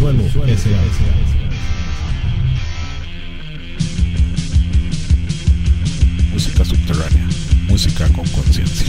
S.A. Música subterránea, música con conciencia.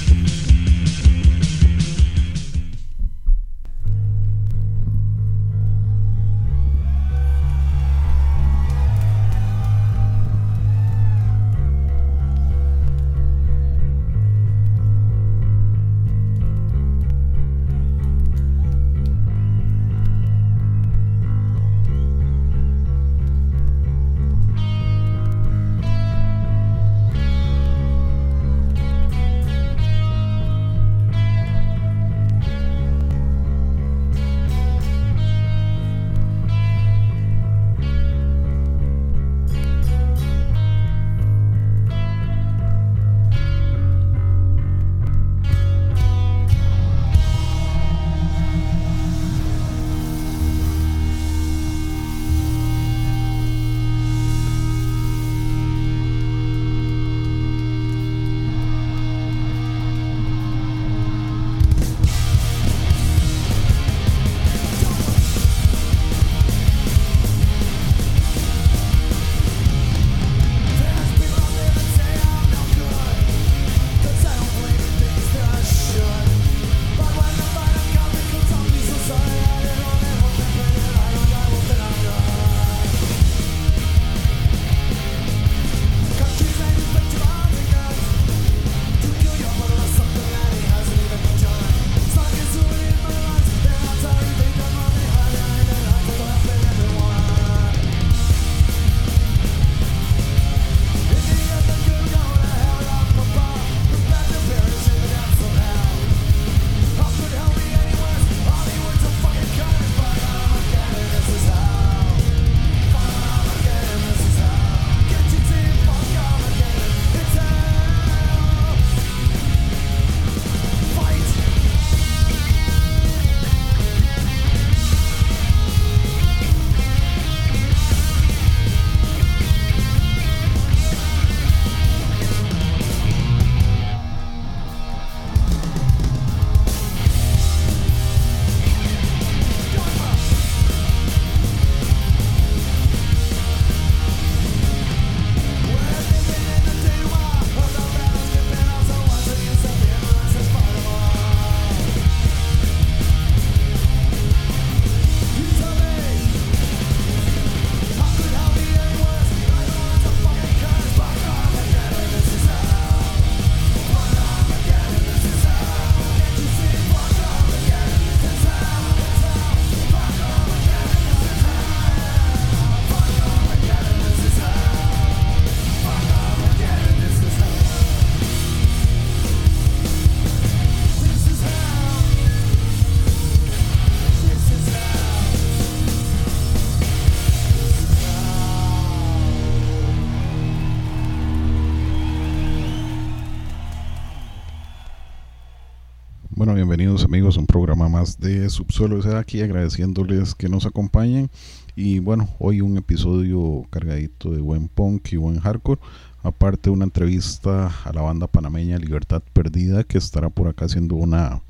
Bueno, bienvenidos amigos a un programa más de Subsuelo S.A. aquí agradeciéndoles que nos acompañen y bueno, hoy un episodio cargadito de buen punk y buen hardcore, aparte de una entrevista a la banda panameña Libertad Perdida que estará por acá haciendo una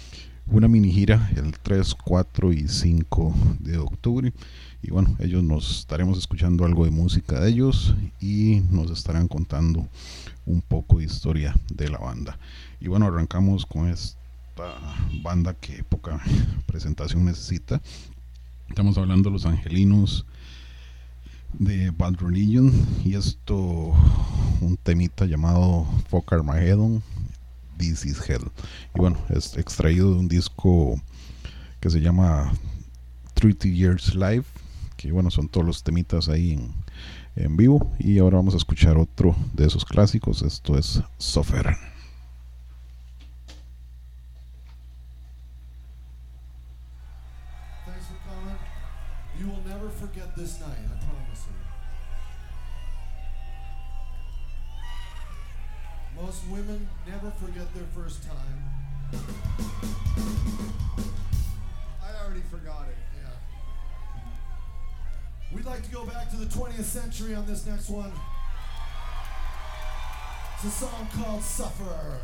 mini gira el 3, 4 y 5 de octubre y bueno, ellos nos estaremos escuchando algo de música de ellos y nos estarán contando un poco de historia de la banda. Y bueno, arrancamos con esta banda que poca presentación necesita. Estamos hablando de Los Angelinos de Bad Religion y esto un temita llamado Fuck Armageddon, This Is Hell. Y bueno, es extraído de un disco que se llama 30 Years Live, que bueno, son todos los temitas ahí en vivo. Y ahora vamos a escuchar otro de esos clásicos. Esto es Suffer. Thanks for coming. You will never forget this night, I promise you. Most women never forget their first time. I already forgot it, yeah. We'd like to go back to the 20th century on this next one. It's a song called Sufferer.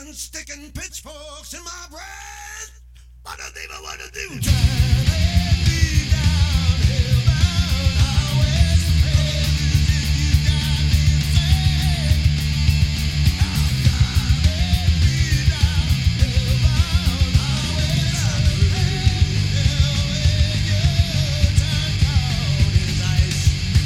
demons sticking pitchforks in my brain. What a demon, what a demon. Driving me down hellbound highways. Losing you got me insane. Driving me down hellbound highways. I'm afraid hell when you turn cold as ice.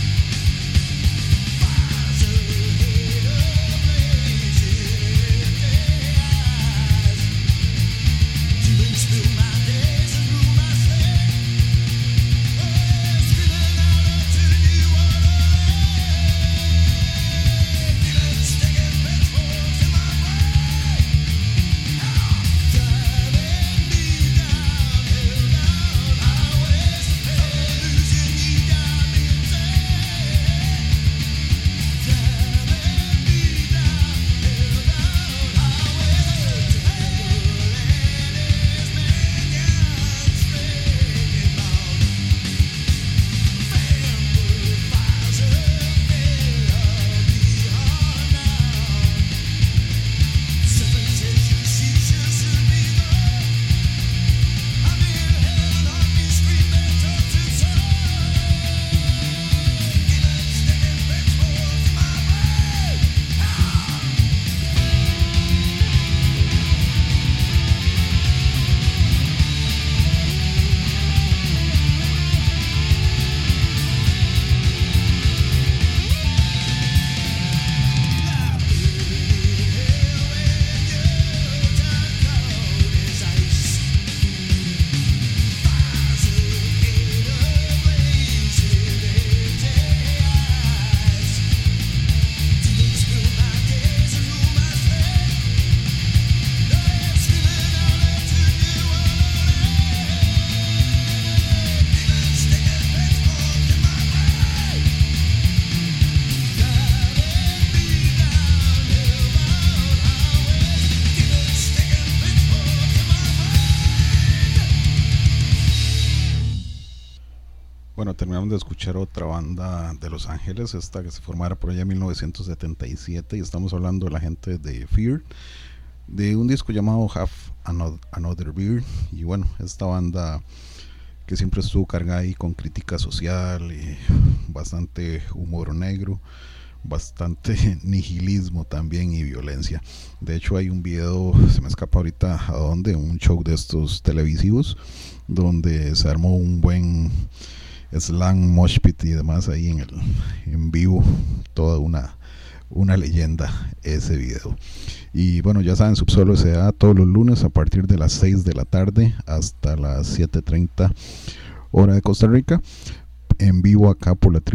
Fires ahead of blazing eyes. Demons fill my days and rule my sleep. Screaming out until you wanna leave. Demons sticking pitchforks in my brain. Driving me down hellbound highways. Losing you got me insane. Driving me down hellbound highways. Bueno, terminamos de escuchar otra banda de Los Ángeles, esta que se formara por allá en 1977, y estamos hablando de la gente de Fear, de un disco llamado Have Another Beer. Y bueno, esta banda que siempre estuvo cargada ahí con crítica social y bastante humor negro, bastante nihilismo también y violencia. De hecho hay un video, se me escapa ahorita a dónde, un show de estos televisivos donde se armó un buen slang, mosh pit y demás ahí en vivo, toda una leyenda ese video. Y bueno, ya saben, Subsuelo se da todos los lunes a partir de las 6 de la tarde hasta las 7:30 hora de Costa Rica, en vivo acá por la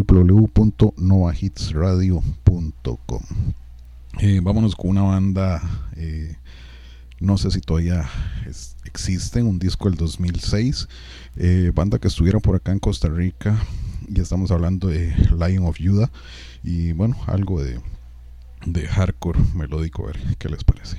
www.novahitsradio.com. Vámonos con una banda, no sé si todavía existen, un disco del 2006, banda que estuvieron por acá en Costa Rica, y estamos hablando de Lion of Judah, y bueno, algo de hardcore melódico, a ver qué les parece.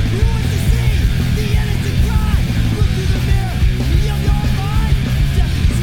Look through the mirror, feel your mind. Death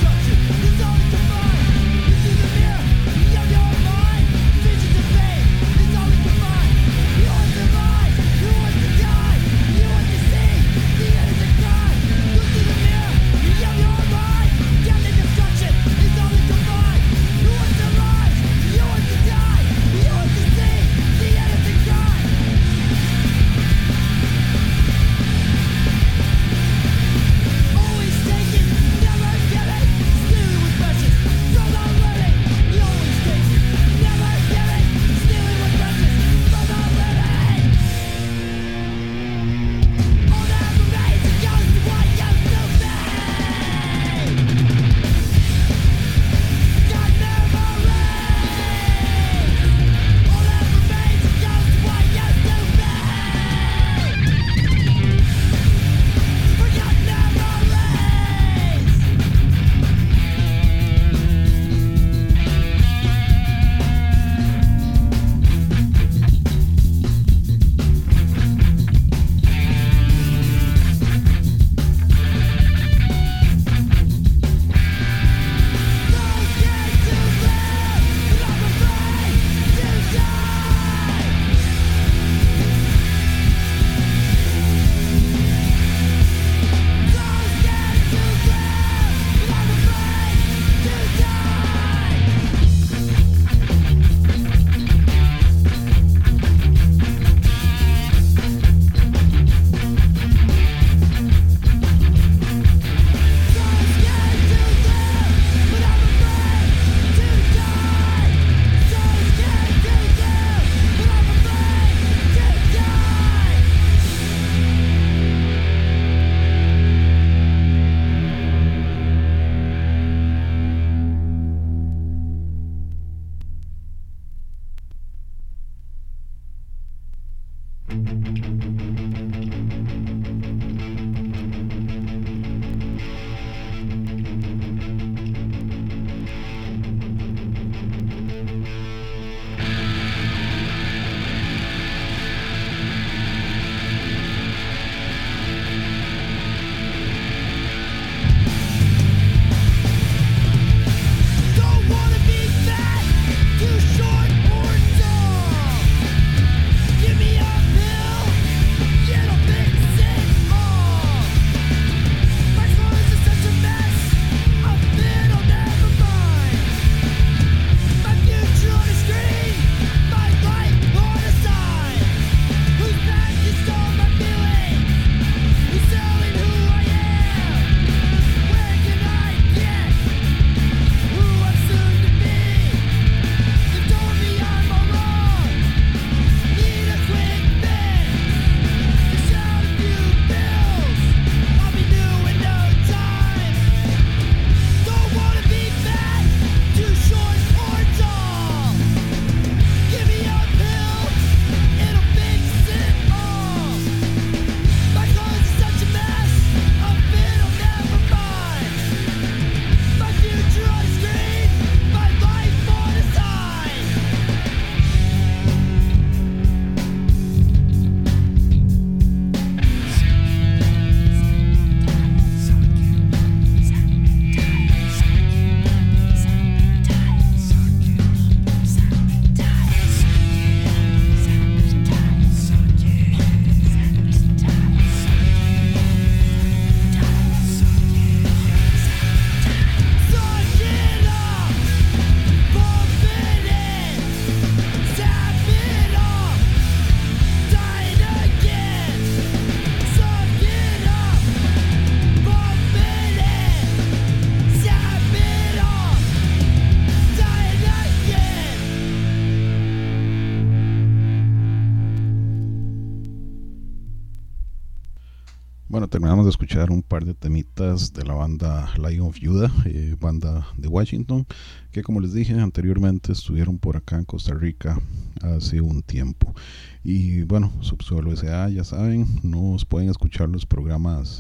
Bueno, terminamos de escuchar un par de temitas de la banda Lion of Judah, banda de Washington, que como les dije anteriormente estuvieron por acá en Costa Rica hace un tiempo. Y bueno, Subsuelo S.A., ya saben, nos pueden escuchar los programas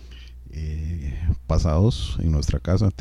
pasados en nuestra casa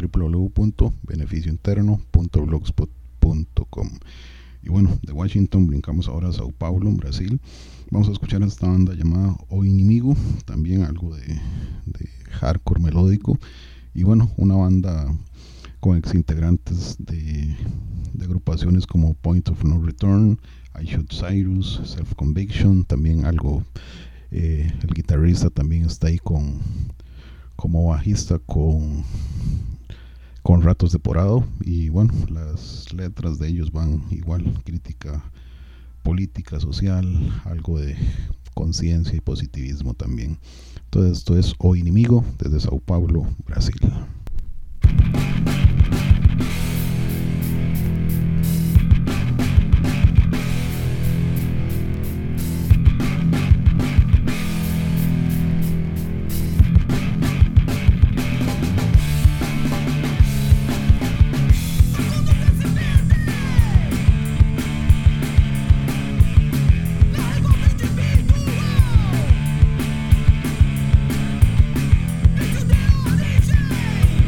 www.beneficiointerno.blogspot.com. Y bueno, de Washington brincamos ahora a Sao Paulo, en Brasil. Vamos a escuchar a esta banda llamada O Inimigo, también algo de hardcore melódico. Y bueno, una banda con ex integrantes de agrupaciones como Point of No Return, I Shoot Cyrus, Self Conviction, también algo, el guitarrista también está ahí como bajista con Ratos de Porado. Y bueno, las letras de ellos van igual, crítica política, social, algo de conciencia y positivismo también. Entonces esto es O Inimigo desde Sao Paulo, Brasil. Into the origin.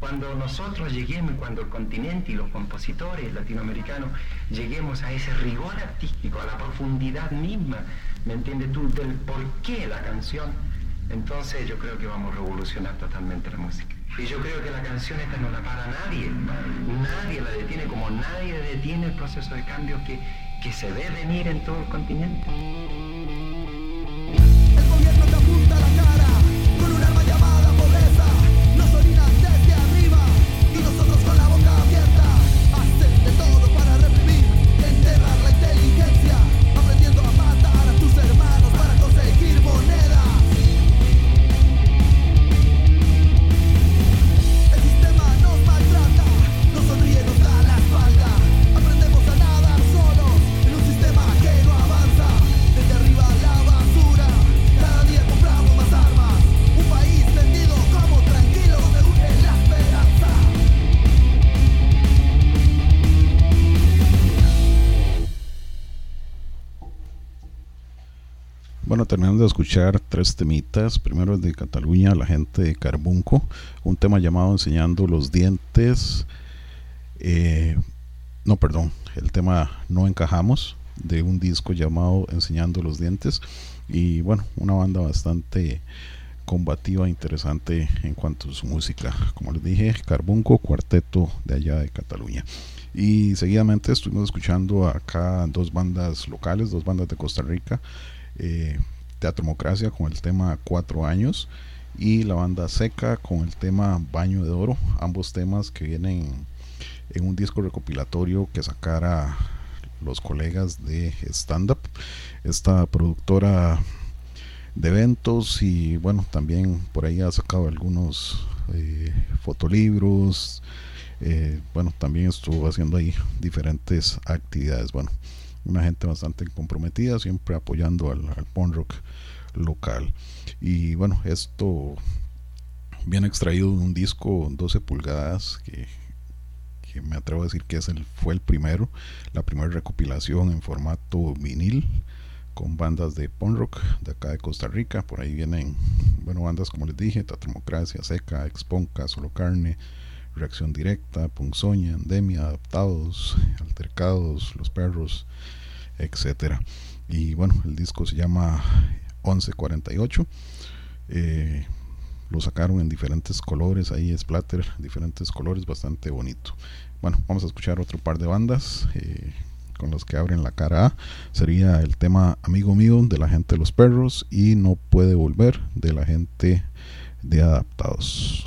Cuando nosotros lleguemos, cuando el continente y los compositores latinoamericanos lleguemos a ese rigor artístico, a la profundidad misma, ¿me entiendes tú?, del porqué la canción, entonces yo creo que vamos a revolucionar totalmente la música. Y yo creo que la canción esta no la para nadie, nadie la detiene, como nadie detiene el proceso de cambio que se ve venir en todo el continente. El gobierno te apunta la cara con un arma llamada pobreza. Nos orinan desde arriba y nosotros con la boca abierta. Hacen de todo para reprimir, enterrar la inteligencia, aprendiendo a matar a tus hermanos para conseguir monedas. El sistema nos maltrata, nos sonríe, nos da la espalda. Aprendemos a nadar solos en un sistema que no avanza. Desde arriba la basura, cada día compramos más armas. Un país vendido como tranquilo, donde urge la esperanza. Bueno, terminando de escuchar 3 temitas. Primero es de Cataluña, la gente de Carbunco, un tema llamado Enseñando los Dientes. El tema No Encajamos, de un disco llamado Enseñando los Dientes. Y bueno, una banda bastante combativa, interesante en cuanto a su música. Como les dije, Carbunco, cuarteto de allá de Cataluña. Y seguidamente estuvimos escuchando acá 2 bandas locales, 2 bandas de Costa Rica. Teatromocracia con el tema 4 años y la banda Seca con el tema Baño de Oro, ambos temas que vienen en un disco recopilatorio que sacara los colegas de Stand Up, esta productora de eventos, y bueno, también por ahí ha sacado algunos fotolibros, bueno, también estuvo haciendo ahí diferentes actividades. Bueno, una gente bastante comprometida, siempre apoyando al punk rock local. Y bueno, esto viene extraído de un disco 12 pulgadas que me atrevo a decir que fue el primero, la primera recopilación en formato vinil con bandas de punk rock de acá de Costa Rica. Por ahí vienen, bueno, bandas como les dije, Teatromocracia, Seca, Exponca, Solo Carne, Reacción Directa, Punzoña, Endemia, Adaptados, Altercados, Los Perros, etcétera. Y bueno, el disco se llama 1148. Lo sacaron en diferentes colores, ahí splatter, diferentes colores, bastante bonito. Bueno, vamos a escuchar otro par de bandas con las que abren la cara A. Sería el tema Amigo Mío de la gente de Los Perros y No Puede Volver de la gente de Adaptados.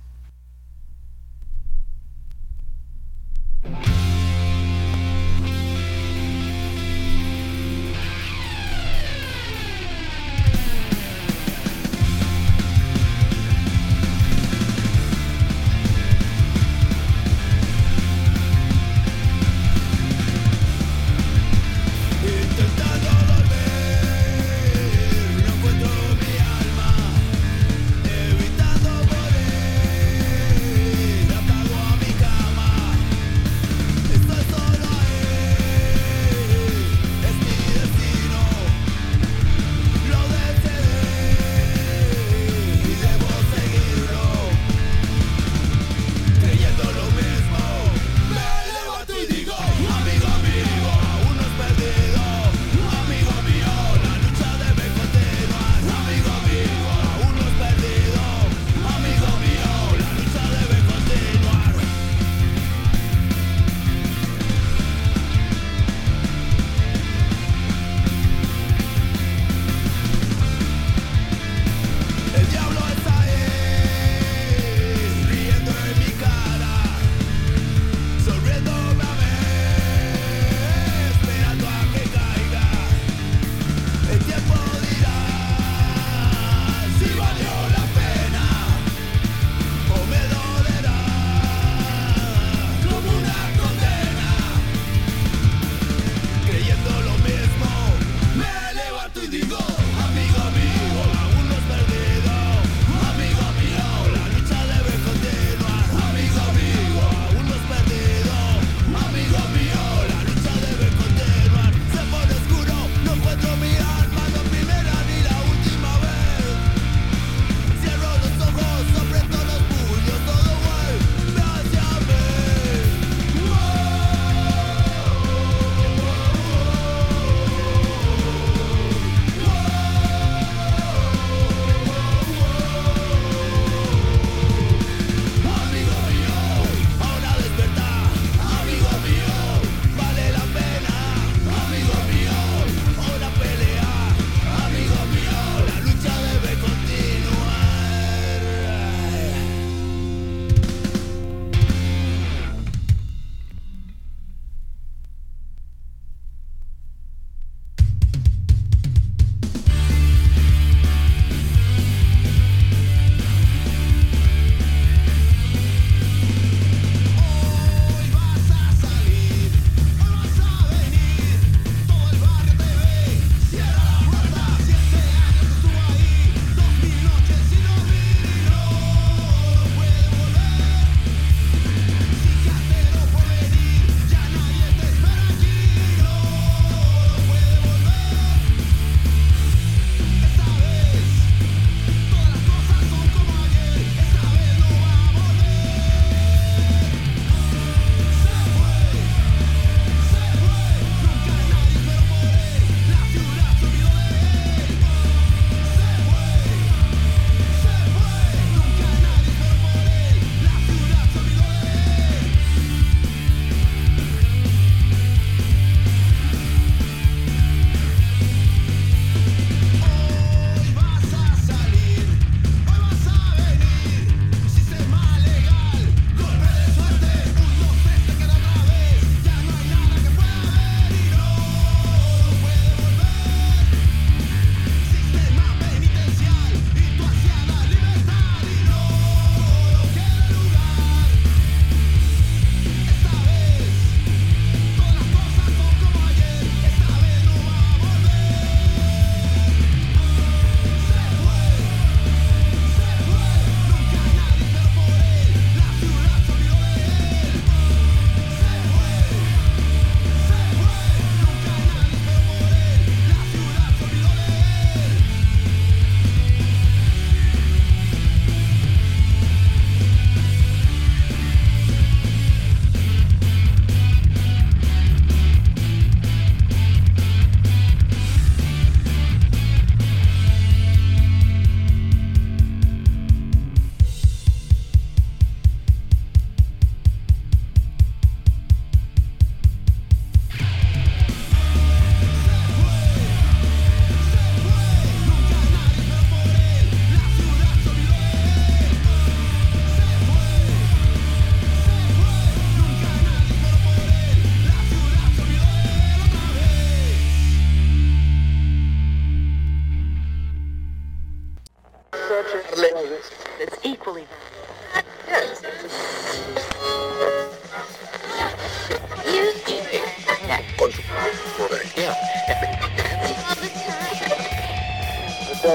Intentando volver, no encuentro mi alma, evitando poder.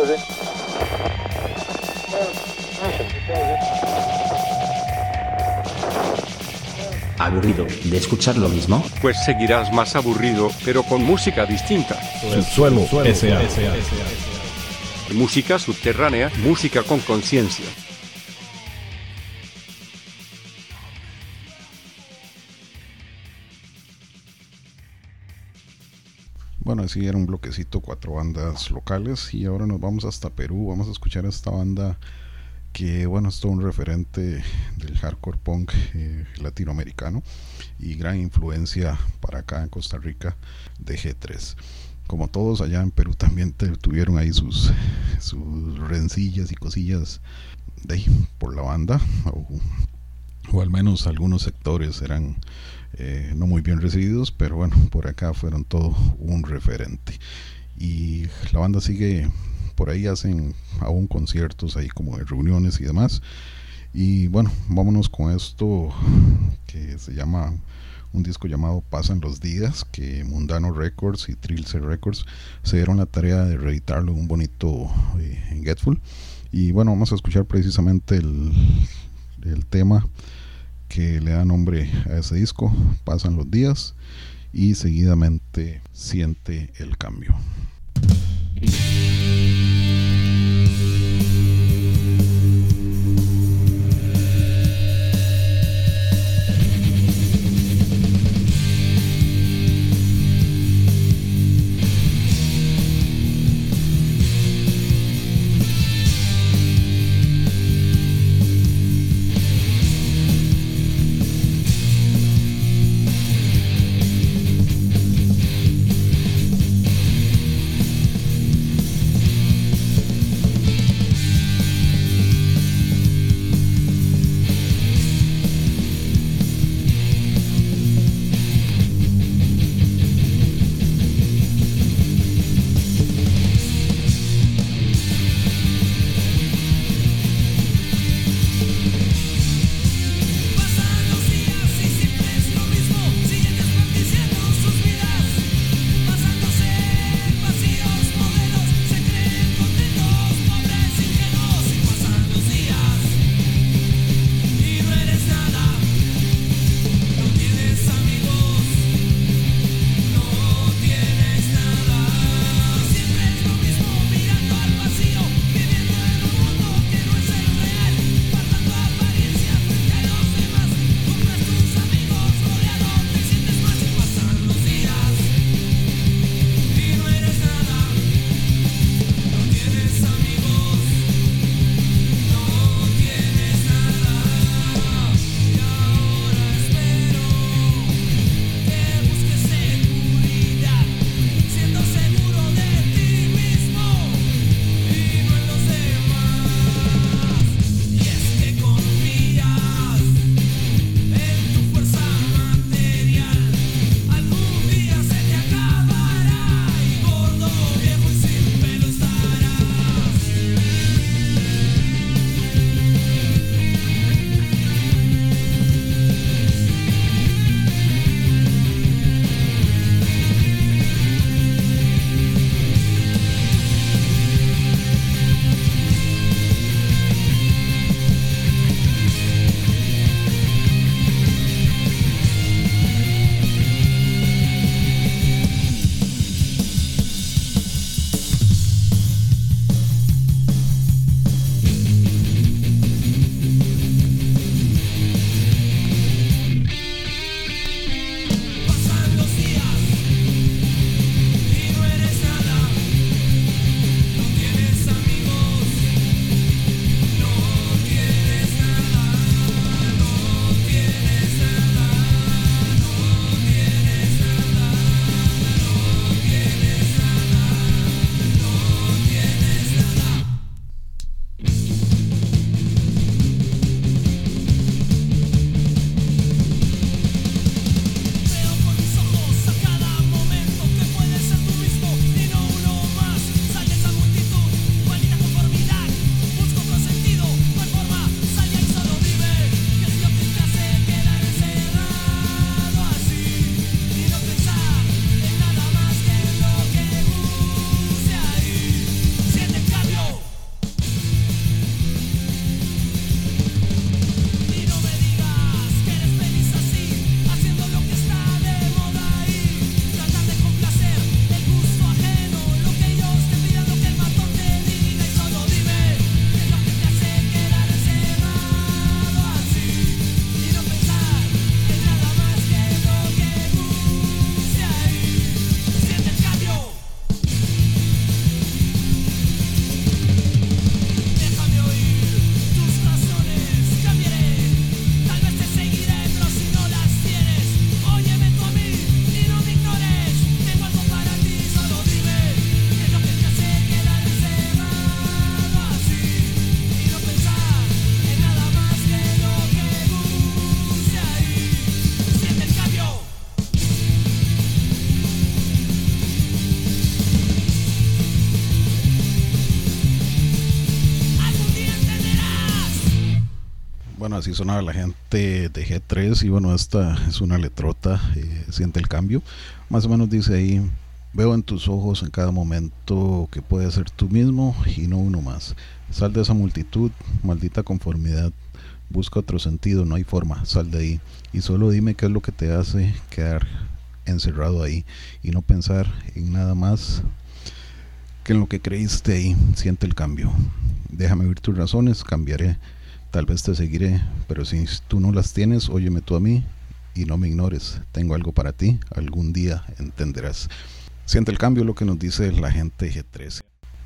¿Aburrido de escuchar lo mismo? Pues seguirás más aburrido, pero con música distinta. Subsuelo S.A. Música subterránea, música con conciencia. Bueno, así era un bloquecito, 4 bandas locales, y ahora nos vamos hasta Perú. Vamos a escuchar a esta banda que, bueno, es todo un referente del hardcore punk latinoamericano y gran influencia para acá en Costa Rica de G3. Como todos allá en Perú también tuvieron ahí sus rencillas y cosillas de ahí por la banda, o al menos algunos sectores eran no muy bien recibidos, pero bueno, por acá fueron todo un referente. Y la banda sigue por ahí, hacen aún conciertos ahí como de reuniones y demás. Y bueno, vámonos con esto que se llama un disco llamado Pasan los Días, que Mundano Records y Trilce Records se dieron la tarea de reeditarlo en un bonito Getful. Y bueno, vamos a escuchar precisamente el tema que le da nombre a ese disco, Pasan los Días, y seguidamente Siente el Cambio. así sonaba la gente de G3 y bueno, esta es una letrota, siente el cambio. Más o menos dice ahí: veo en tus ojos en cada momento que puedes ser tú mismo y no uno más. Sal de esa multitud, maldita conformidad. Busca otro sentido, no hay forma, sal de ahí. Y solo dime qué es lo que te hace quedar encerrado ahí y no pensar en nada más que en lo que creíste ahí. Siente el cambio. Déjame oír tus razones, cambiaré. Tal vez te seguiré, pero si tú no las tienes, óyeme tú a mí y no me ignores. Tengo algo para ti, algún día entenderás. Siente el cambio, lo que nos dice la gente G13.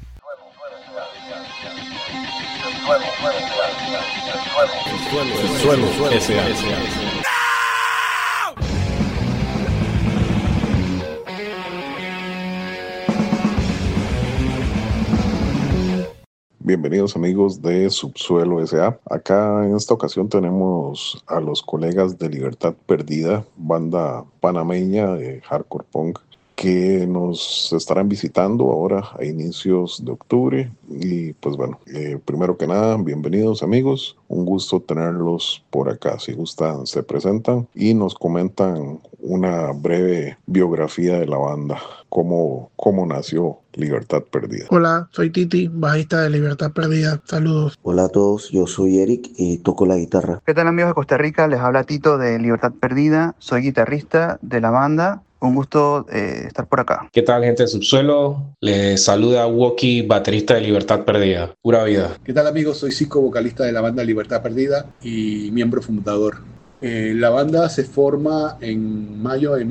Bienvenidos amigos de Subsuelo S.A. Acá en esta ocasión tenemos a los colegas de Libertad Perdida, banda panameña de hardcore punk, que nos estarán visitando ahora a inicios de octubre. Y pues bueno, primero que nada, bienvenidos amigos, un gusto tenerlos por acá. Si gustan, se presentan y nos comentan una breve biografía de la banda, cómo nació Libertad Perdida. Hola, soy Titi, bajista de Libertad Perdida. Saludos. Hola a todos, yo soy Eric y toco la guitarra. ¿Qué tal amigos de Costa Rica? Les habla Tito de Libertad Perdida, soy guitarrista de la banda. Un gusto estar por acá. ¿Qué tal, gente de Subsuelo? Les saluda Woki, baterista de Libertad Perdida. Pura vida. ¿Qué tal, amigos? Soy Zico, vocalista de la banda Libertad Perdida y miembro fundador. La banda se forma en mayo de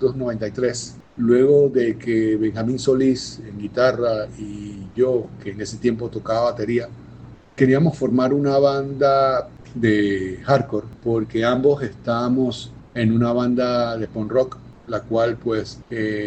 1993, luego de que Benjamín Solís en guitarra y yo, que en ese tiempo tocaba batería, queríamos formar una banda de hardcore, porque ambos estábamos en una banda de punk rock, la cual pues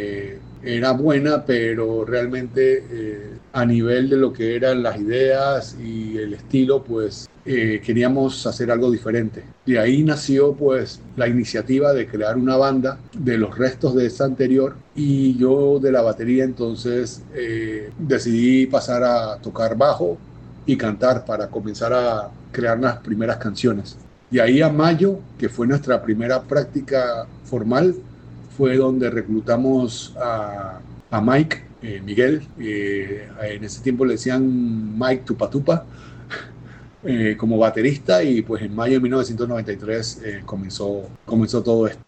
era buena, pero realmente a nivel de lo que eran las ideas y el estilo, pues queríamos hacer algo diferente. De ahí nació pues la iniciativa de crear una banda de los restos de esa anterior, y yo de la batería entonces decidí pasar a tocar bajo y cantar para comenzar a crear las primeras canciones. De ahí a mayo, que fue nuestra primera práctica formal, fue donde reclutamos a Mike, Miguel, en ese tiempo le decían Mike Tupatupa, como baterista, y pues en mayo de 1993 comenzó todo esto.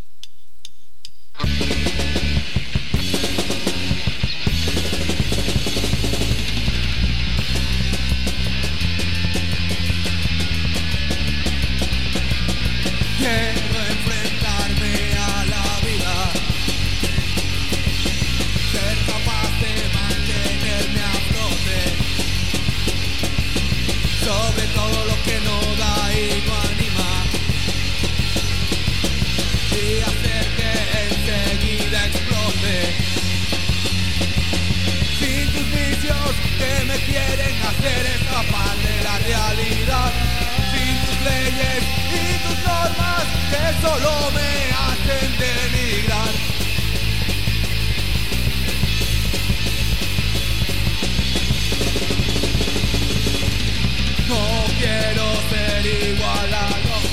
Solo me hacen denigrar. No quiero ser igual a los.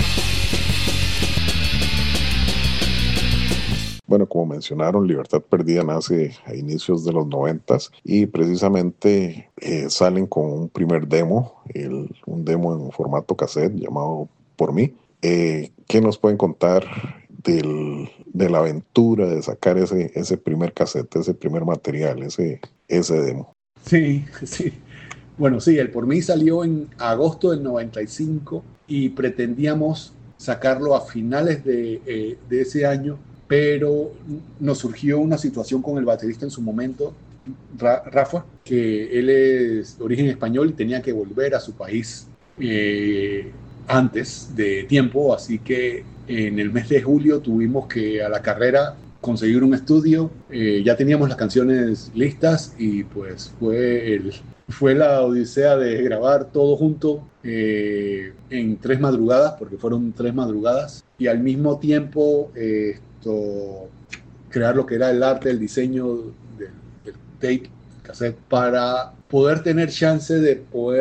Bueno, como mencionaron, Libertad Perdida nace a inicios de los 90s y precisamente salen con un primer demo, un demo en formato cassette llamado Por Mí. ¿Qué nos pueden contar de la aventura de sacar ese primer cassette, ese primer material, ese demo? Sí. Bueno, sí, el Por Mí salió en agosto del 95 y pretendíamos sacarlo a finales de ese año, pero nos surgió una situación con el baterista en su momento, Rafa, que él es de origen español y tenía que volver a su país antes de tiempo, así que en el mes de julio tuvimos que a la carrera conseguir un estudio. Ya teníamos las canciones listas y pues fue la odisea de grabar todo junto en 3 madrugadas, porque fueron 3 madrugadas, y al mismo tiempo crear lo que era el arte, el diseño del tape, cassette, para poder tener chance de poder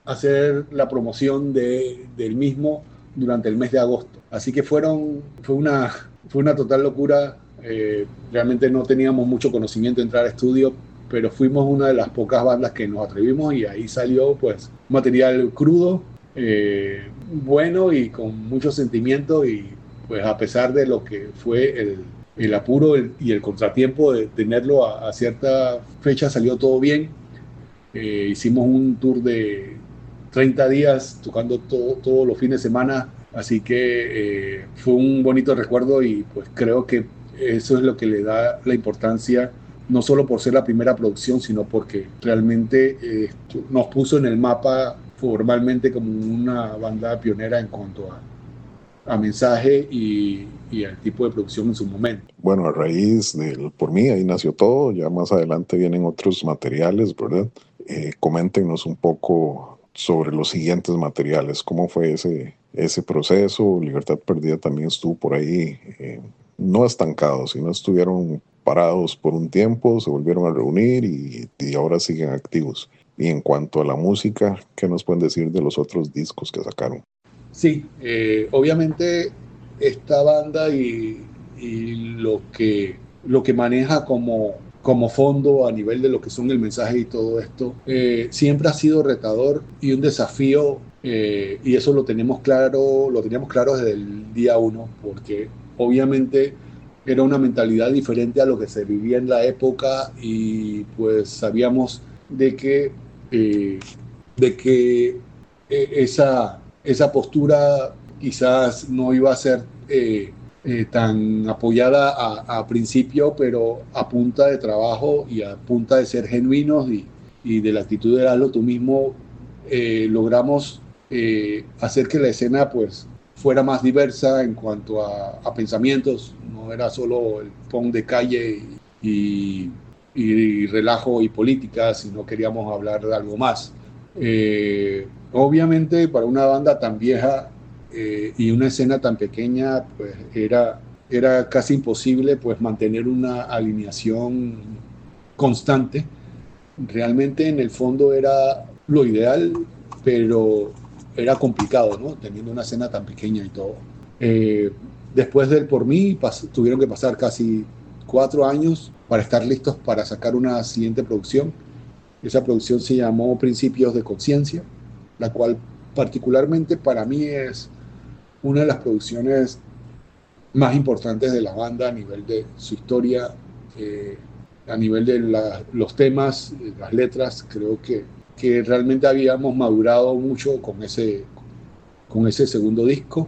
hacer la promoción del mismo durante el mes de agosto. Así que fue una total locura. Realmente no teníamos mucho conocimiento de entrar a estudio, pero fuimos una de las pocas bandas que nos atrevimos y ahí salió pues material crudo, bueno y con mucho sentimiento, y pues a pesar de lo que fue el apuro y el contratiempo de tenerlo a cierta fecha, salió todo bien. Hicimos un tour de 30 días tocando todos los fines de semana, así que fue un bonito recuerdo, y pues creo que eso es lo que le da la importancia, no solo por ser la primera producción, sino porque realmente nos puso en el mapa formalmente como una banda pionera en cuanto a mensaje y al tipo de producción en su momento. Bueno, a raíz del Por Mí, ahí nació todo. Ya más adelante vienen otros materiales, ¿verdad? Coméntenos un poco sobre los siguientes materiales. ¿Cómo fue ese proceso? Libertad Perdida también estuvo por ahí, no estancados, sino estuvieron parados por un tiempo, se volvieron a reunir y ahora siguen activos. Y en cuanto a la música, ¿qué nos pueden decir de los otros discos que sacaron? Sí, obviamente esta banda y lo que maneja como fondo a nivel de lo que son el mensaje y todo esto, siempre ha sido retador y un desafío, y eso lo teníamos claro desde el día uno, porque obviamente era una mentalidad diferente a lo que se vivía en la época, y pues sabíamos de que esa postura quizás no iba a ser tan apoyada a principio, pero a punta de trabajo y a punta de ser genuinos y de la actitud de hazlo tú mismo, logramos hacer que la escena pues fuera más diversa en cuanto a pensamientos. No era solo el punk de calle y relajo y política, sino queríamos hablar de algo más. Obviamente para una banda tan vieja y una escena tan pequeña, pues era casi imposible pues mantener una alineación constante. Realmente en el fondo era lo ideal, pero era complicado, ¿no? Teniendo una escena tan pequeña y todo. Después del Por Mí tuvieron que pasar casi 4 años para estar listos para sacar una siguiente producción. Esa producción se llamó Principios de Conciencia, la cual particularmente para mí es una de las producciones más importantes de la banda a nivel de su historia, a nivel de los temas, las letras. Creo que realmente habíamos madurado mucho con ese segundo disco,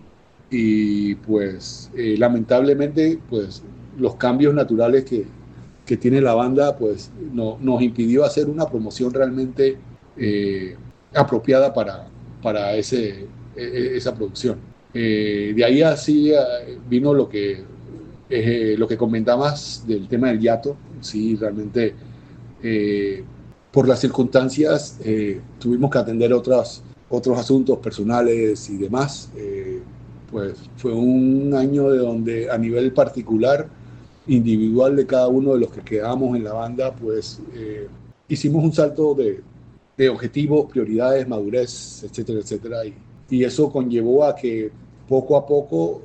y pues lamentablemente pues los cambios naturales que tiene la banda pues nos impidió hacer una promoción realmente apropiada para esa producción. De ahí así vino lo que comentabas del tema del hiato. Sí, realmente por las circunstancias tuvimos que atender otros asuntos personales y demás. Pues fue un año de donde a nivel particular, individual de cada uno de los que quedamos en la banda, pues hicimos un salto de objetivos, prioridades, madurez, etcétera, etcétera, y eso conllevó a que poco a poco,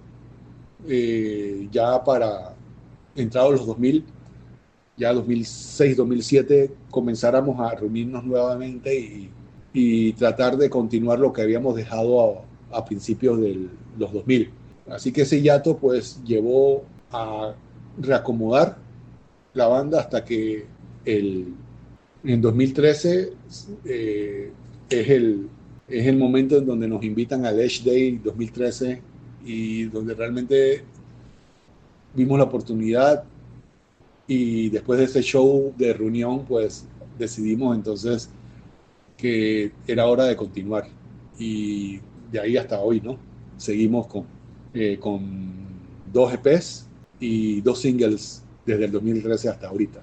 ya para entrados los 2000, ya 2006, 2007, comenzáramos a reunirnos nuevamente y tratar de continuar lo que habíamos dejado a principios de los 2000. Así que ese hiato pues llevó a reacomodar la banda hasta que en 2013 es el momento en donde nos invitan al Edge Day 2013, y donde realmente vimos la oportunidad, y después de ese show de reunión pues decidimos entonces que era hora de continuar, y de ahí hasta hoy, ¿no? Seguimos con 2 EPs y 2 singles desde el 2013 hasta ahorita.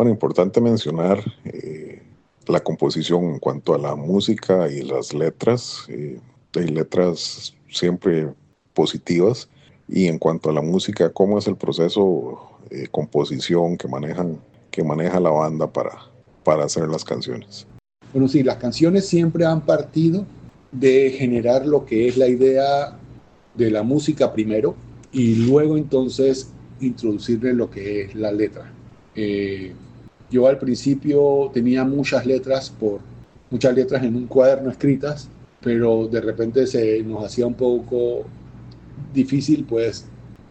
bueno, importante mencionar la composición en cuanto a la música y las letras. Hay letras siempre positivas. Y en cuanto a la música, ¿cómo es el proceso de composición que maneja la banda para hacer las canciones? Bueno, sí, las canciones siempre han partido de generar lo que es la idea de la música primero y luego entonces introducirle lo que es la letra. Yo al principio tenía muchas letras en un cuaderno escritas, pero de repente se nos hacía un poco difícil pues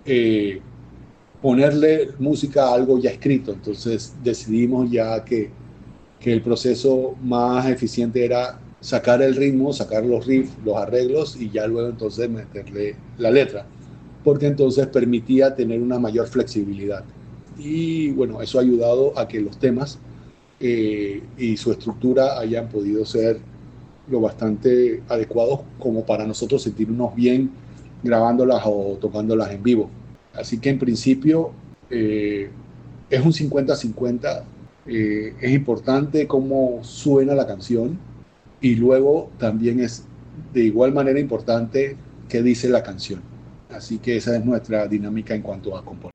ponerle música a algo ya escrito. Entonces decidimos ya que el proceso más eficiente era sacar el ritmo, sacar los riffs, los arreglos y ya luego entonces meterle la letra, porque entonces permitía tener una mayor flexibilidad. Y bueno, eso ha ayudado a que los temas y su estructura hayan podido ser lo bastante adecuados como para nosotros sentirnos bien grabándolas o tocándolas en vivo. Así que en principio es un 50-50. Es importante cómo suena la canción y luego también es de igual manera importante qué dice la canción. Así que esa es nuestra dinámica en cuanto a componer.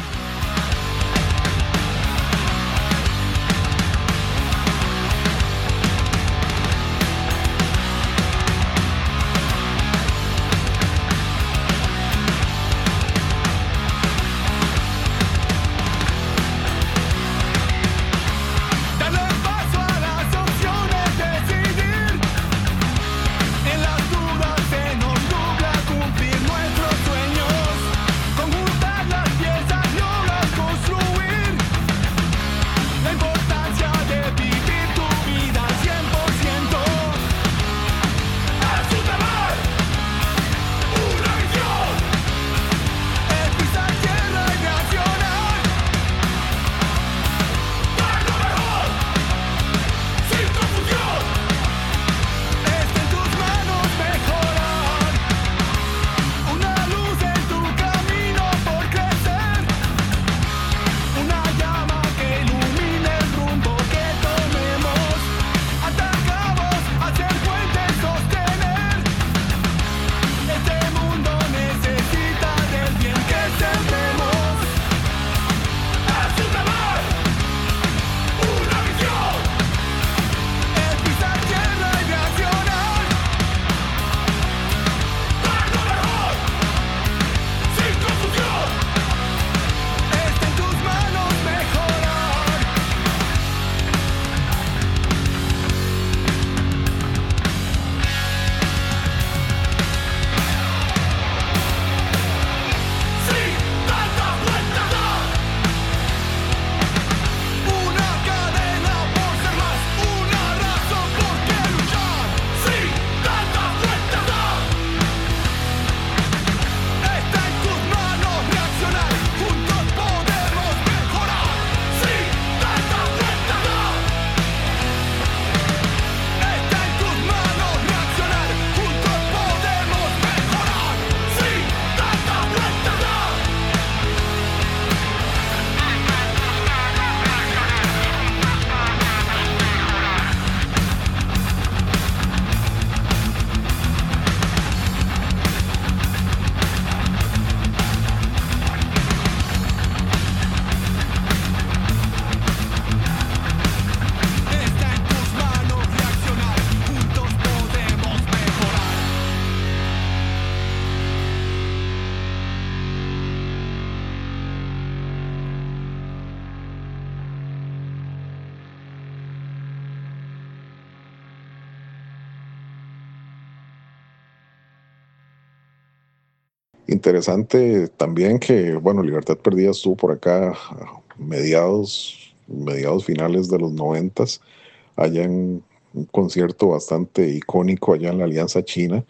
Interesante también que, bueno, Libertad Perdida estuvo por acá a mediados finales de los 90s, allá en un concierto bastante icónico allá en la Alianza China,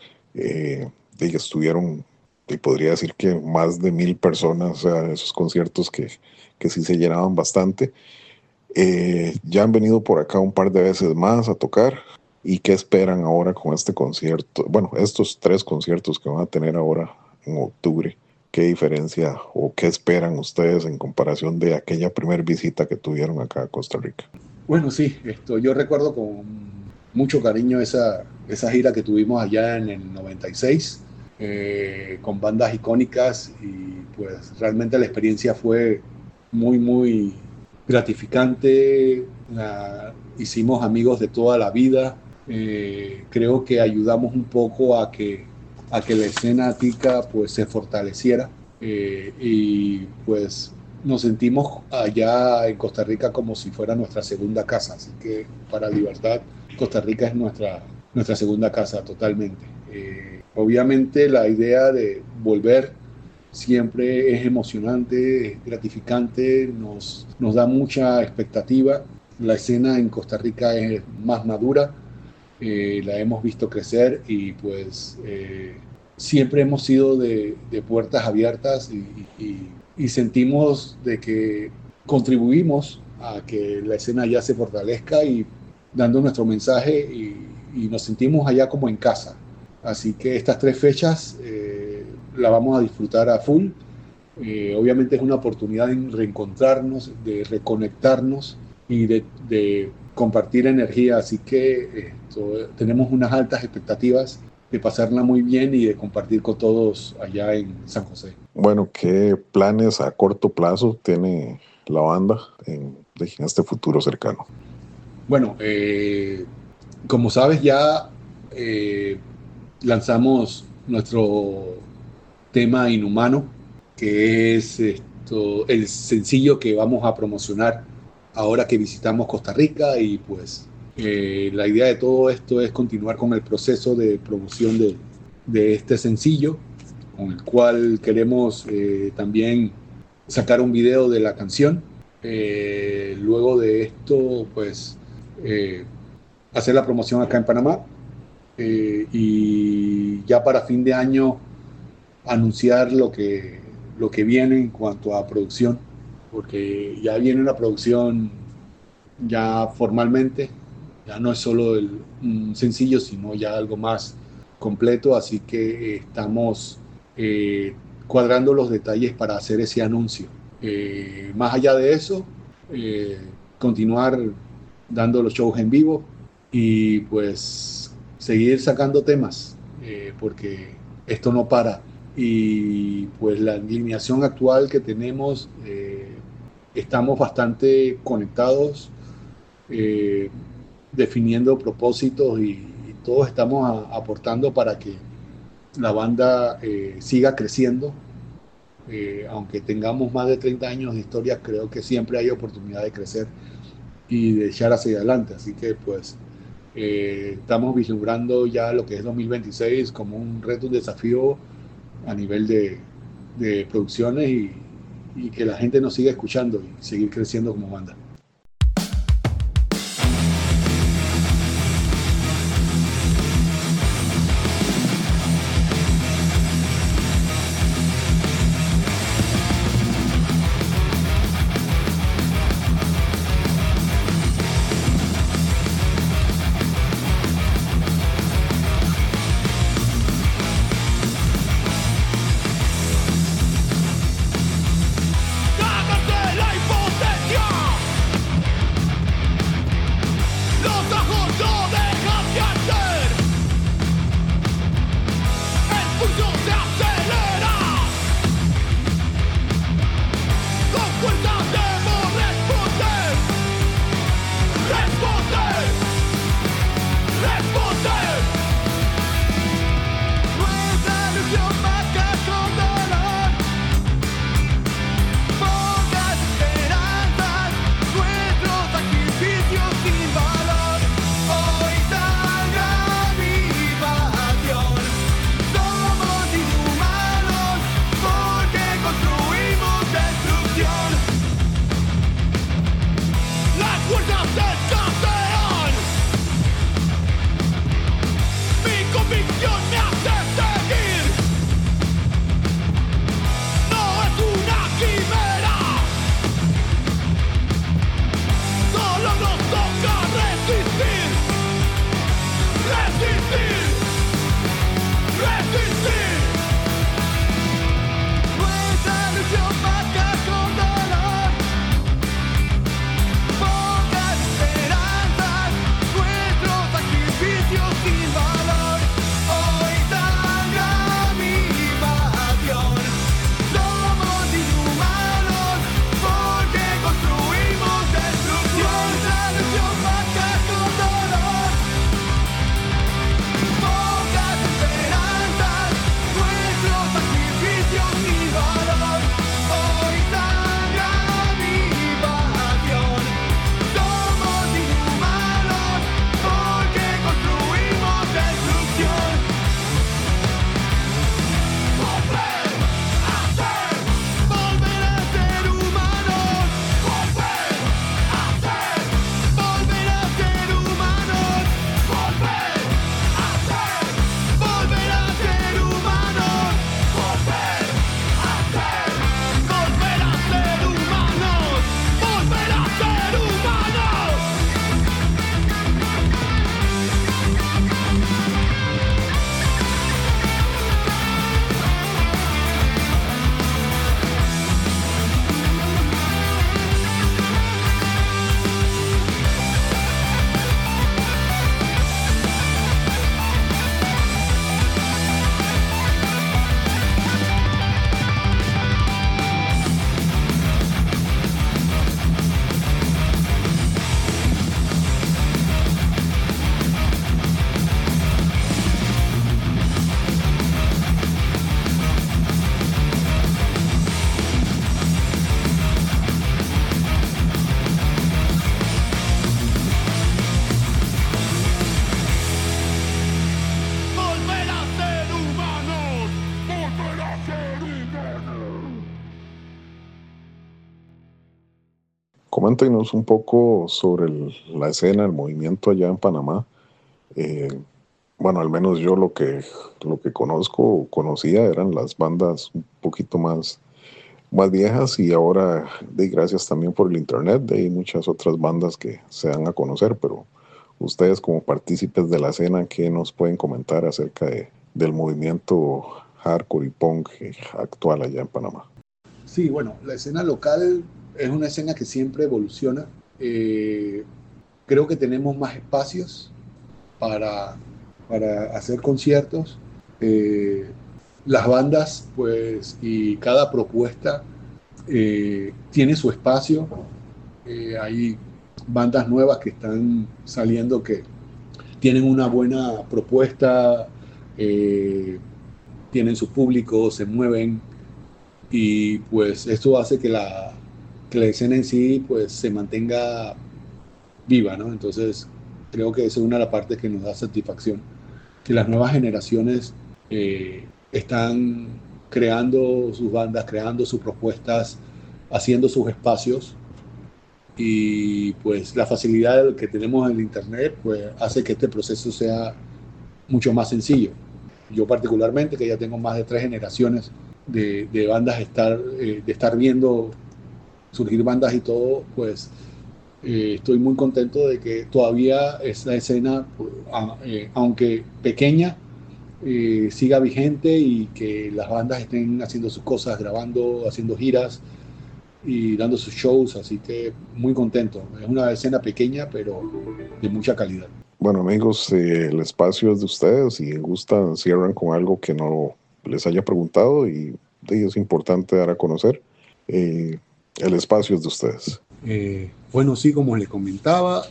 y estuvieron, y podría decir que más de 1,000 personas, o sea, esos conciertos que sí se llenaban bastante. Ya han venido por acá un par de veces más a tocar. ¿Y qué esperan ahora con este concierto? Bueno, estos 3 conciertos que van a tener ahora en octubre. ¿Qué diferencia o qué esperan ustedes en comparación de aquella primera visita que tuvieron acá a Costa Rica? Bueno, sí, yo recuerdo con mucho cariño esa gira que tuvimos allá en el 96, con bandas icónicas, y pues realmente la experiencia fue muy, muy gratificante. Hicimos amigos de toda la vida. Creo que ayudamos un poco a que la escena tica pues se fortaleciera, y pues nos sentimos allá en Costa Rica como si fuera nuestra segunda casa. Así que para Libertad, Costa Rica es nuestra segunda casa totalmente. Obviamente la idea de volver siempre es emocionante, es gratificante, nos da mucha expectativa. La escena en Costa Rica es más madura, la hemos visto crecer, y pues siempre hemos sido de puertas abiertas, y sentimos de que contribuimos a que la escena ya se fortalezca, y dando nuestro mensaje, y nos sentimos allá como en casa. Así que estas 3 fechas la vamos a disfrutar a full. Obviamente es una oportunidad de reencontrarnos, de reconectarnos y de compartir energía. Así que tenemos unas altas expectativas de pasarla muy bien y de compartir con todos allá en San José. Bueno, ¿qué planes a corto plazo tiene la banda en este futuro cercano? Bueno, como sabes, ya lanzamos nuestro tema Inhumano, que es el sencillo que vamos a promocionar ahora que visitamos Costa Rica, y pues la idea de todo esto es continuar con el proceso de promoción de este sencillo, con el cual queremos también sacar un video de la canción. Luego de esto, pues hacer la promoción acá en Panamá, y ya para fin de año anunciar lo que viene en cuanto a producción, porque ya viene una producción ya formalmente, ya no es solo un sencillo, sino ya algo más completo. Así que estamos cuadrando los detalles para hacer ese anuncio. Más allá de eso, continuar dando los shows en vivo, y pues seguir sacando temas, porque esto no para. Y pues la alineación actual que tenemos, estamos bastante conectados, definiendo propósitos, y todos estamos aportando para que la banda siga creciendo. Aunque tengamos más de 30 años de historia, creo que siempre hay oportunidad de crecer y de echar hacia adelante. Así que pues estamos vislumbrando ya lo que es 2026 como un reto, un desafío a nivel de producciones, y que la gente nos siga escuchando y seguir creciendo como banda. ¡Trágate la impotencia! Coméntenos un poco sobre la escena, el movimiento allá en Panamá. Bueno, al menos yo lo que conocía eran las bandas un poquito más viejas, y ahora, gracias también por el internet, hay muchas otras bandas que se dan a conocer, pero ustedes como partícipes de la escena, ¿qué nos pueden comentar acerca del movimiento hardcore y punk actual allá en Panamá? Sí, bueno, la escena local es una escena que siempre evoluciona. Creo que tenemos más espacios para hacer conciertos. Las bandas, pues, y cada propuesta tiene su espacio. Hay bandas nuevas que están saliendo que tienen una buena propuesta, tienen su público, se mueven, y pues esto hace que la escena en sí pues se mantenga viva, ¿no? Entonces creo que esa es una de las partes que nos da satisfacción, que las nuevas generaciones están creando sus bandas, creando sus propuestas, haciendo sus espacios, y pues la facilidad que tenemos en el internet pues hace que este proceso sea mucho más sencillo. Yo particularmente, que ya tengo más de 3 generaciones de bandas, de estar viendo surgir bandas y todo, pues estoy muy contento de que todavía esa escena, aunque pequeña, siga vigente, y que las bandas estén haciendo sus cosas, grabando, haciendo giras y dando sus shows, así que muy contento. Es una escena pequeña pero de mucha calidad. Bueno, amigos, el espacio es de ustedes. Si gustan, cierran con algo que no les haya preguntado, y es importante dar a conocer. El espacio es de ustedes. Bueno, sí, como les comentaba,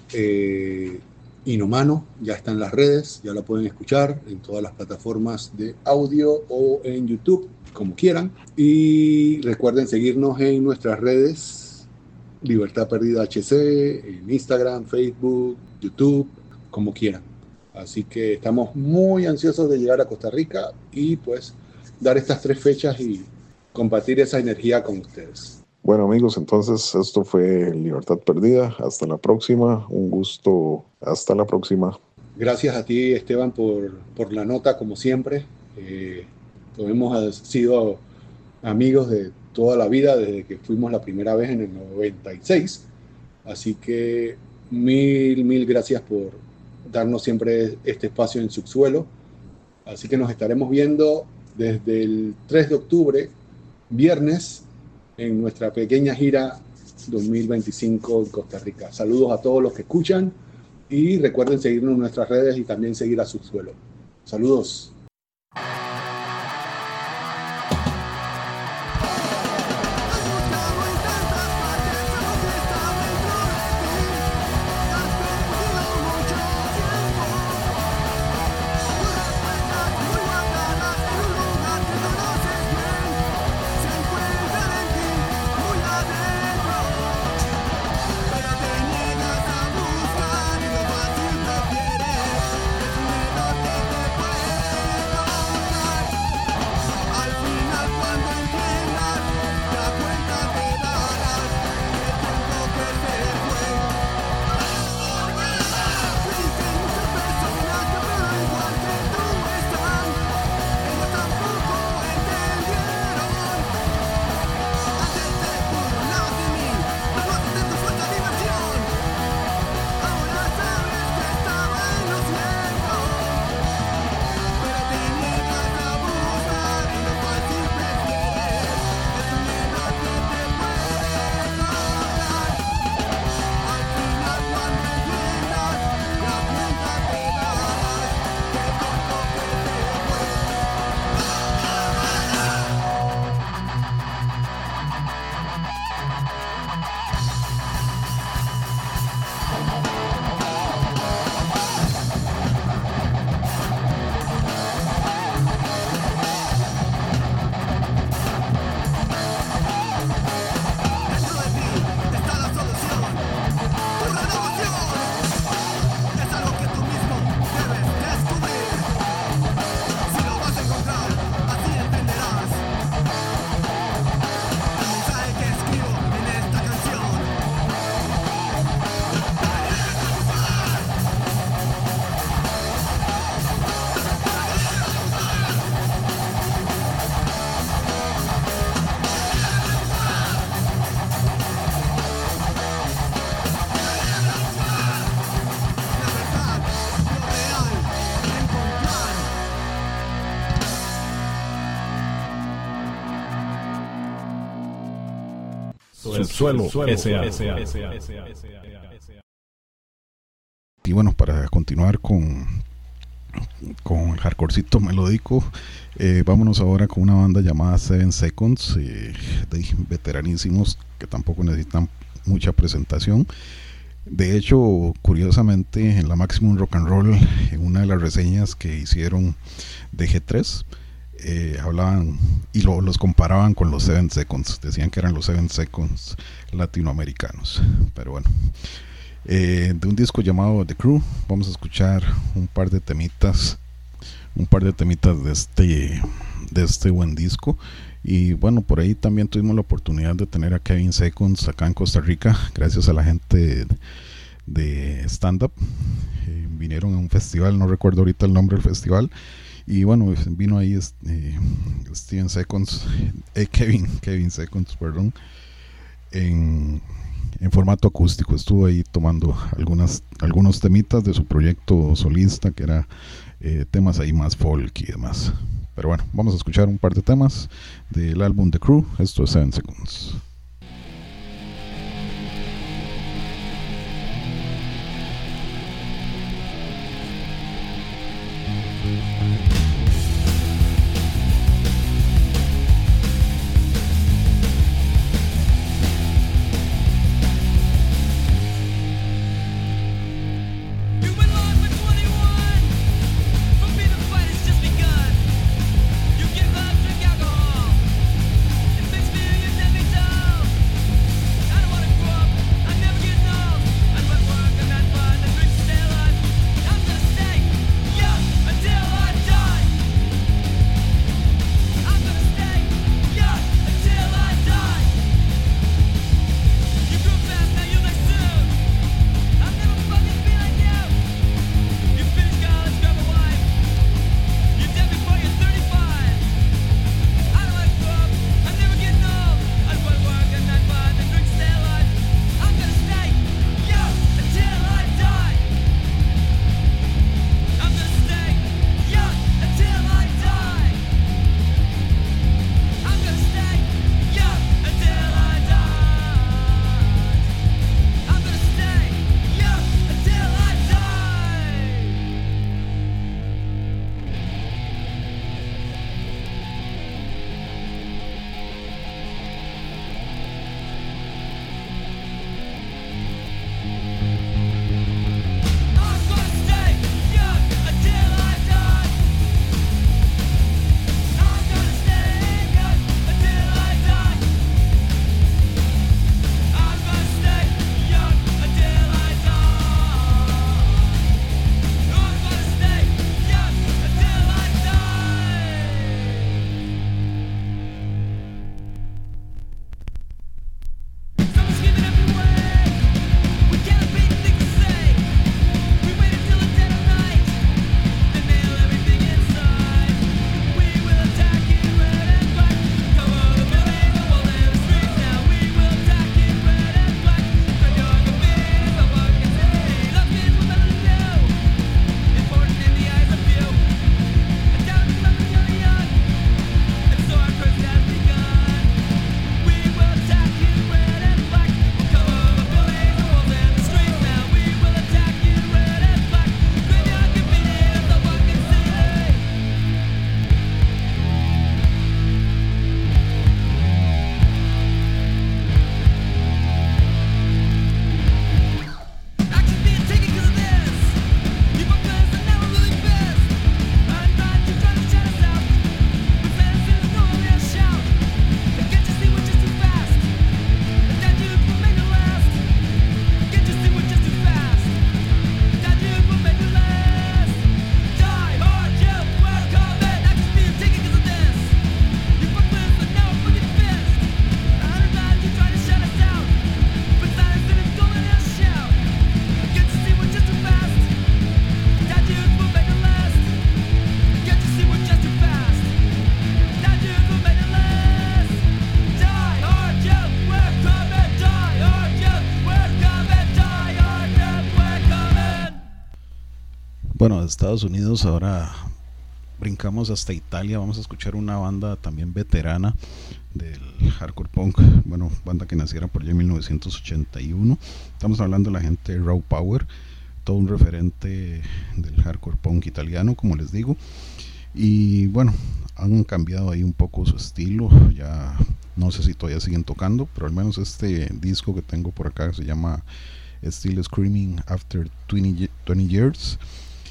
Inhumano ya está en las redes, ya la pueden escuchar en todas las plataformas de audio o en YouTube, como quieran. Y recuerden seguirnos en nuestras redes, Libertad Perdida HC, en Instagram, Facebook, YouTube, como quieran. Así que estamos muy ansiosos de llegar a Costa Rica y pues dar estas 3 fechas y compartir esa energía con ustedes. Bueno, amigos, entonces esto fue Libertad Perdida. Hasta la próxima. Un gusto. Hasta la próxima. Gracias a ti, Esteban, por la nota, como siempre. Hemos sido amigos de toda la vida, desde que fuimos la primera vez en el 96. Así que mil gracias por darnos siempre este espacio en Subsuelo. Así que nos estaremos viendo desde el 3 de octubre, viernes, en nuestra pequeña gira 2025 en Costa Rica. Saludos a todos los que escuchan, y recuerden seguirnos en nuestras redes y también seguir a Subsuelo. Saludos. Pero te niegas a buscar y lo fácil prefieres. Es un miedo que te puede Subsuelo S.A. Y bueno, para continuar con el hardcorecito melódico, vámonos ahora con una banda llamada 7 Seconds, de veteranísimos que tampoco necesitan mucha presentación. De hecho, curiosamente, en la Maximum Rock and Roll, en una de las reseñas que hicieron de G3, hablaban y los comparaban con los 7 Seconds, decían que eran los 7 Seconds latinoamericanos. Pero bueno, de un disco llamado The Crew vamos a escuchar un par de temitas de este buen disco. Y bueno, por ahí también tuvimos la oportunidad de tener a Kevin Seconds acá en Costa Rica, gracias a la gente de Stand Up. Vinieron a un festival, no recuerdo ahorita el nombre del festival, y bueno, vino ahí Steven Seconds, Kevin Seconds, perdón, en formato acústico. Estuvo ahí tomando algunos temitas de su proyecto solista, que era temas ahí más folk y demás. Pero bueno, vamos a escuchar un par de temas del álbum The Crew. Esto es 7 Seconds. Bueno, de Estados Unidos ahora brincamos hasta Italia. Vamos a escuchar una banda también veterana del hardcore punk, bueno, banda que naciera por allá en 1981. Estamos hablando de la gente de Raw Power, todo un referente del hardcore punk italiano, como les digo. Y bueno, han cambiado ahí un poco su estilo, ya no sé si todavía siguen tocando, pero al menos este disco que tengo por acá se llama Still Screaming After 20 Years.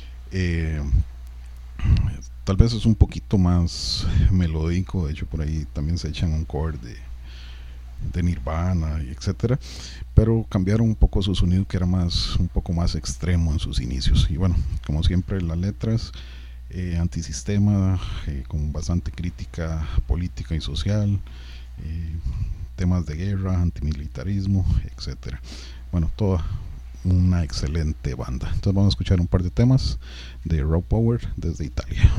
Tal vez es un poquito más melódico, de hecho por ahí también se echan un cover de Nirvana y etcétera, pero cambiaron un poco su sonido, que era un poco más extremo en sus inicios. Y bueno, como siempre, las letras antisistema, con bastante crítica política y social, temas de guerra, antimilitarismo, etcétera. Bueno, toda una excelente banda. Entonces vamos a escuchar un par de temas de Raw Power desde Italia.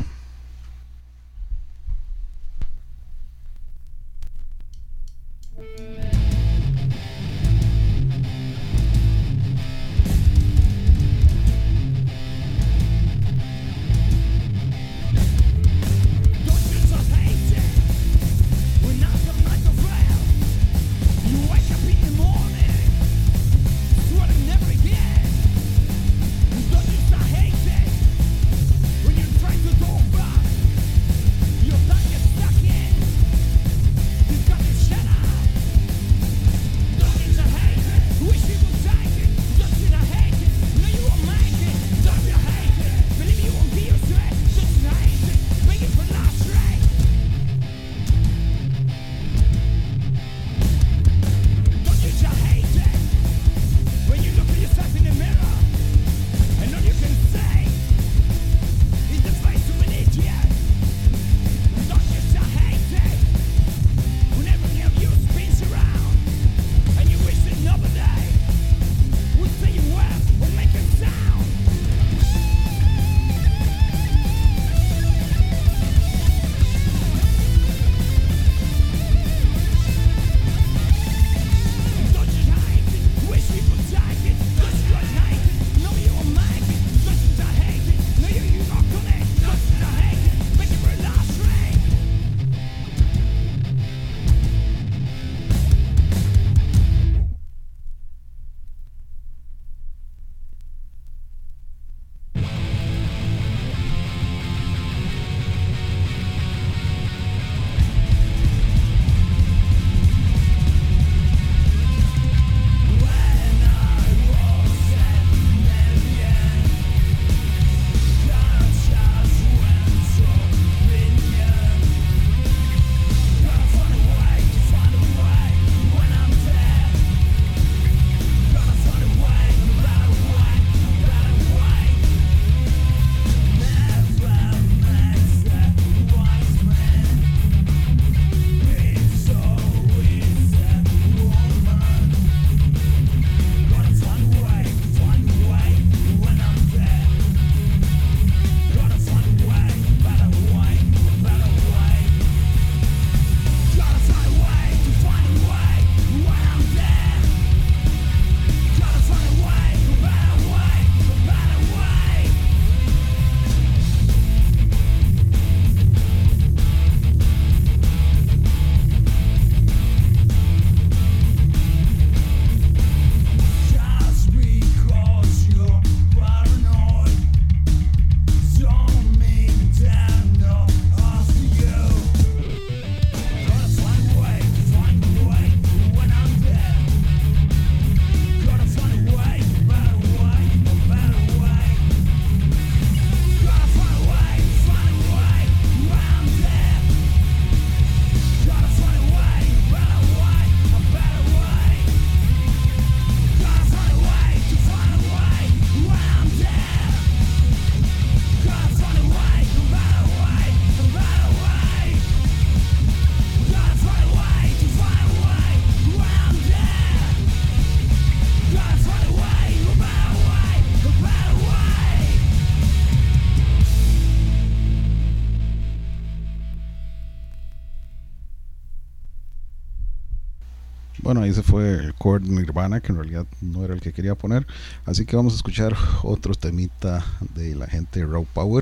Bueno, ahí se fue el chord Nirvana, que en realidad no era el que quería poner. Así que vamos a escuchar otro temita de la gente de Raw Power.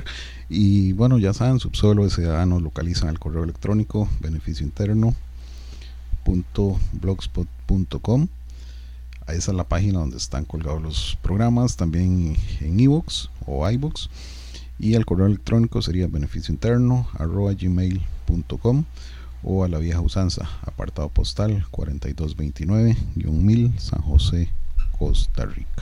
Y bueno, ya saben, Subsuelo S.A. nos localizan al correo electrónico beneficio interno libertadperdida.blogspot.com. Esa es la página donde están colgados los programas, también en iVoox o iVoox. Y el correo electrónico sería beneficiointerno@gmail.com, o a la vieja usanza, apartado postal 4229-1000, San José, Costa Rica.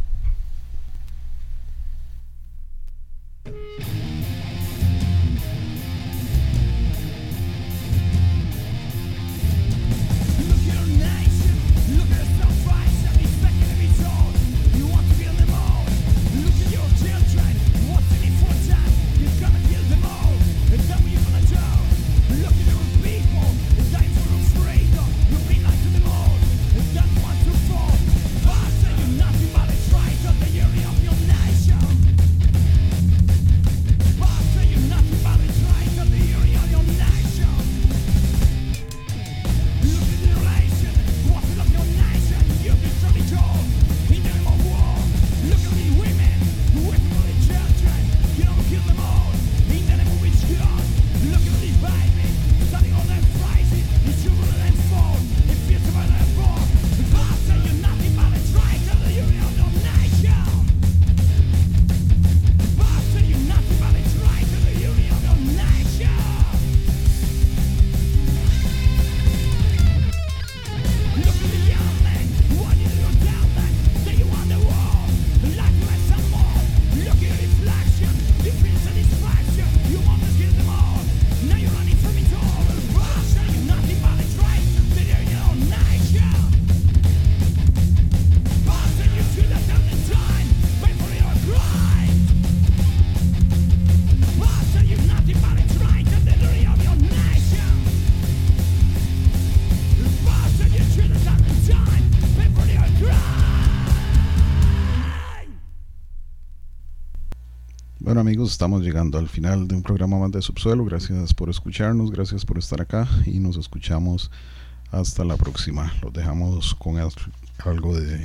Bueno amigos, estamos llegando al final de un programa más de Subsuelo. Gracias por escucharnos, gracias por estar acá y nos escuchamos hasta la próxima. Los dejamos con algo de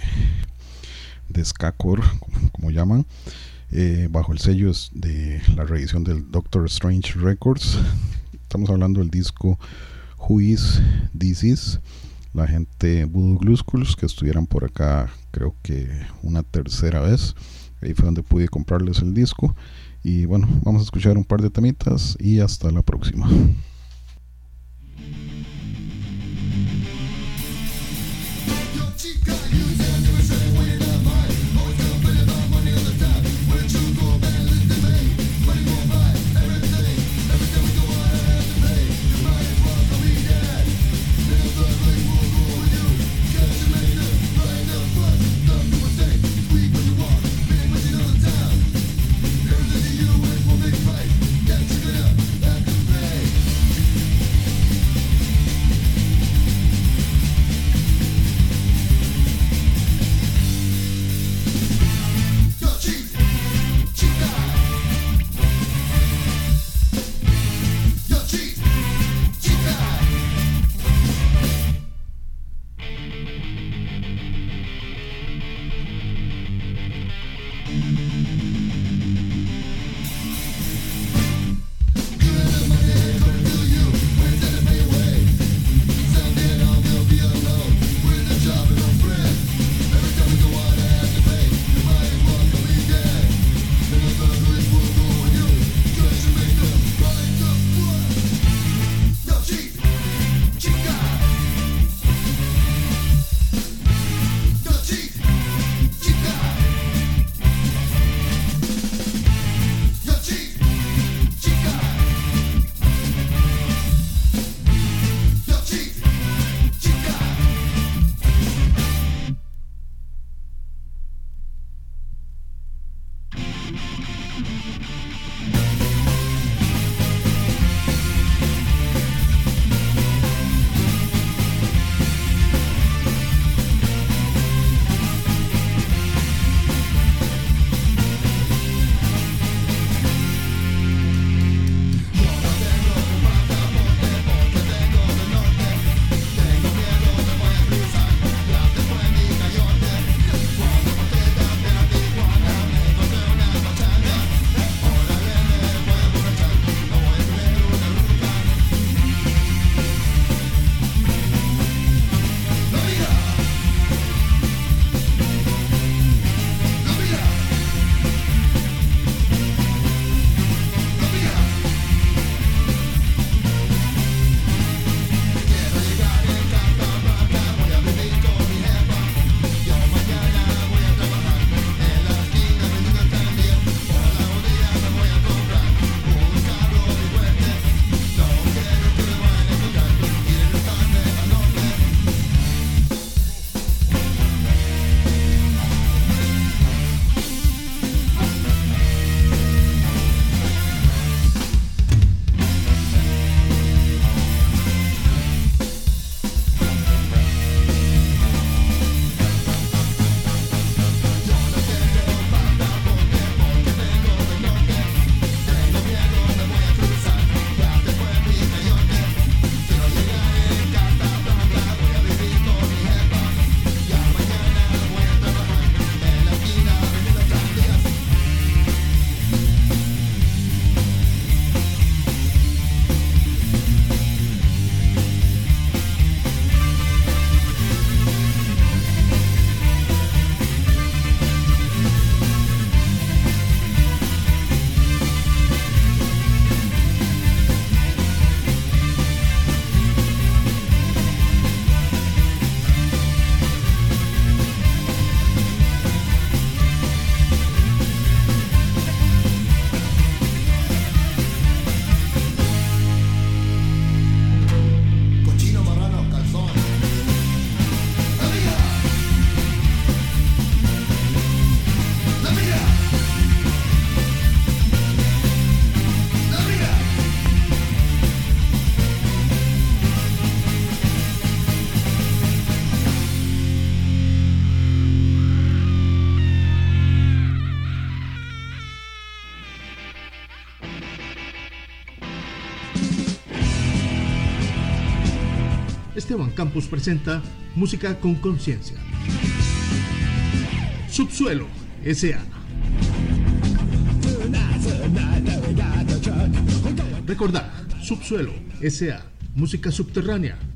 ska-core, como llaman, bajo el sello de la reedición del Doctor Strange Records. Estamos hablando del disco Who Is This Is. La gente Voodoo Glue Skulls, que estuvieran por acá creo que una tercera vez. Ahí fue donde pude comprarles el disco. Y bueno, vamos a escuchar un par de temitas y hasta la próxima. Hey! Campus presenta Música con Conciencia. Subsuelo S.A. Recordad, Subsuelo S.A. Música subterránea